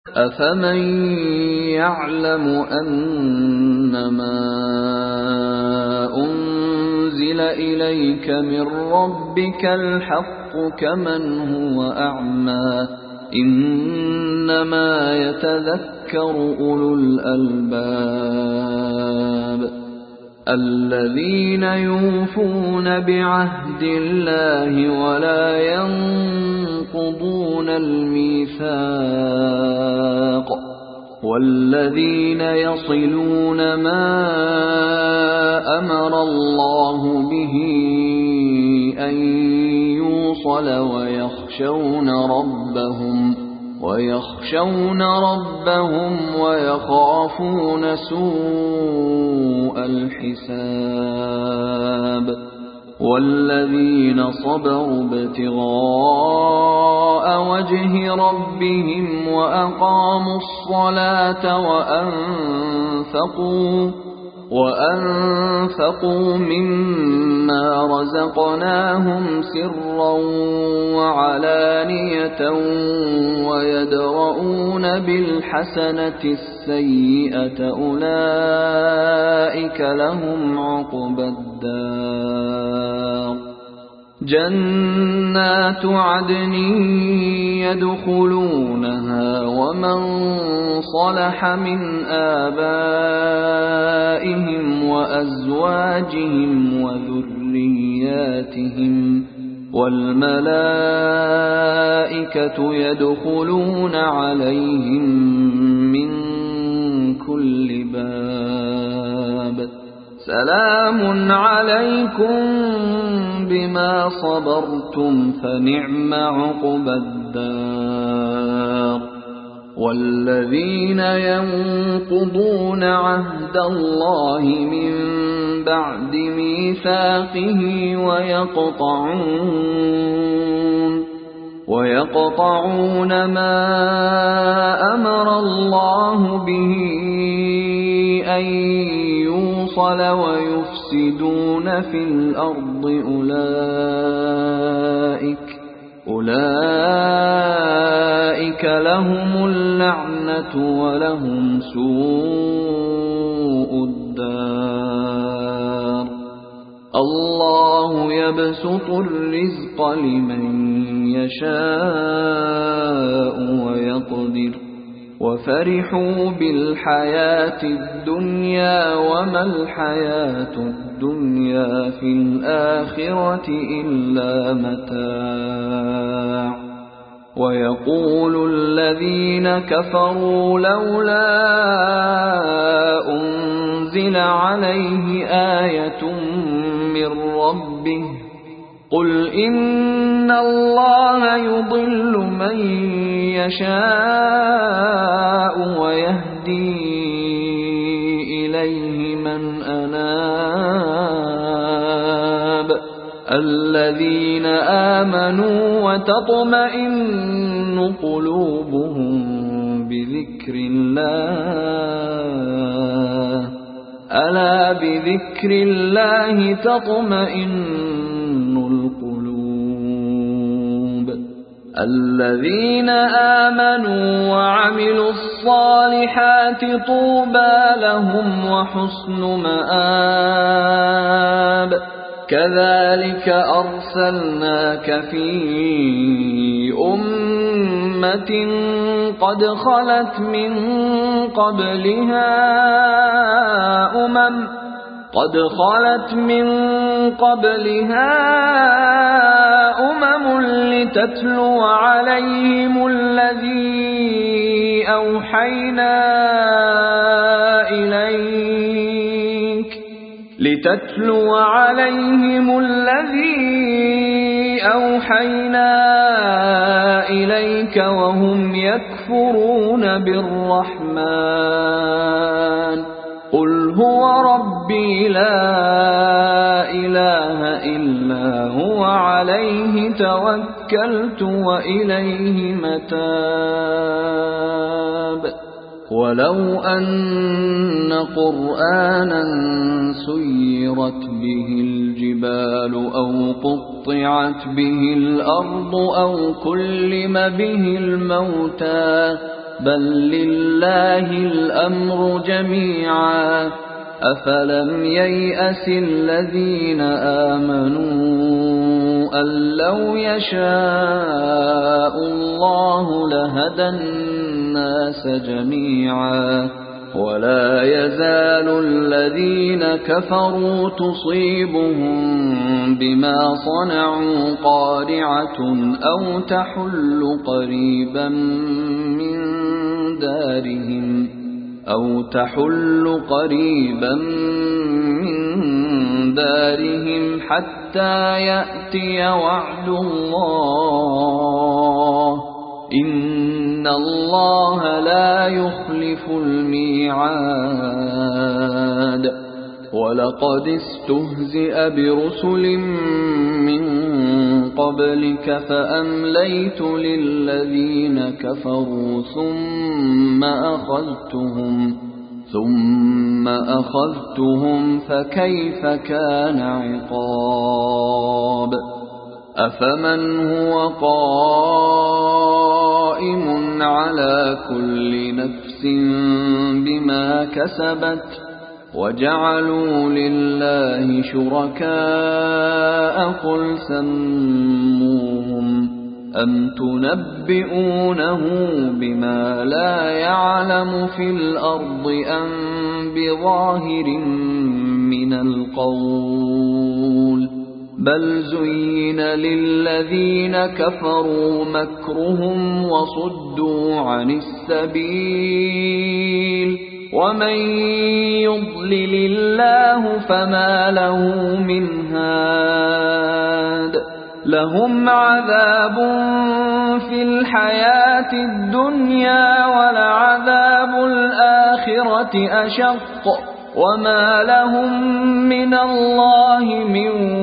أفمن يعلم أنما أنزل إليك من ربك الحق كمن هو أعمى إنما يتذكر أولو الألباب الذين يوفون بعهد الله ولا ينقضون الميثاق والذين يصلون ما أمر الله به أن يوصل ويخشون ربهم ويخافون سوء الحساب والذين صبروا ابتغاء وجه ربهم وأقاموا الصلاة وأنفقوا مما رزقناهم سرا وعلانية ويدرؤون بالحسنة السيئة أولئك لهم عقبى الدار جنات عدن يدخلونها ومن صلح من آبائهم وأزواجهم وذرياتهم والملائكة يدخلون عليهم من كل باب سلام عليكم بما صبرتم فنعم عقبى الدار والذين ينقضون عهد الله من بعد ميثاقه ويقطعون ما أمر الله به أن يوصل ويفسدون في الأرض أولئك لهم اللعنة ولهم سوء الدار الله يبسط الرزق لمن يشاء ويقدر وفرحوا بالحياة الدنيا وما الحياة الدنيا في الآخرة إلا متاع ويقول الذين كفروا لولا أنزل عليه آية من ربه قل إن الله يضل من يشاء ويهدي إليه من أناب الذين آمنوا وتطمئن قلوبهم بذكر الله ألا بذكر الله تطمئن القلوب الذين آمنوا وعملوا الصالحات طوبى لهم وحسن مآب كذلك أرسلناك في أمة قد خلت من قبلها أمم لتتلو عليهم الذي أوحينا إليك وهم يكفرون بالرحمن قل هو ربي لا إله إلا هو عليه توكلت وإليه متاب ولو أن قرآنا سيرت به الجبال أو قطعت به الأرض أو كلم به الموتى بل لله الأمر جميعا أفلم ييأس الذين آمنوا أن لو يشاء الله لهدى الناس جميعا ولا يزال الذين كفروا تصيبهم بما صنعوا قارعة أو تحل قريبا من دارهم حتى يأتي وعد الله إن الله لا يخلف الميعاد ولقد استهزئ برسل من قبلك فأمليت للذين كفروا ثم أخذتهم فكيف كان عقاب أفمن هو قائم على كل نفس بما كسبت وجعلوا لله شركاء قل سموهم أم تنبئونه بما لا يعلم في الأرض أم بظاهر من القول بل زين للذين كفروا مكرهم وصدوا عن السبيل ومن يضلل الله فما له من هاد لهم عذاب في الحياة الدنيا ولعذاب الآخرة أشق وما لهم من الله من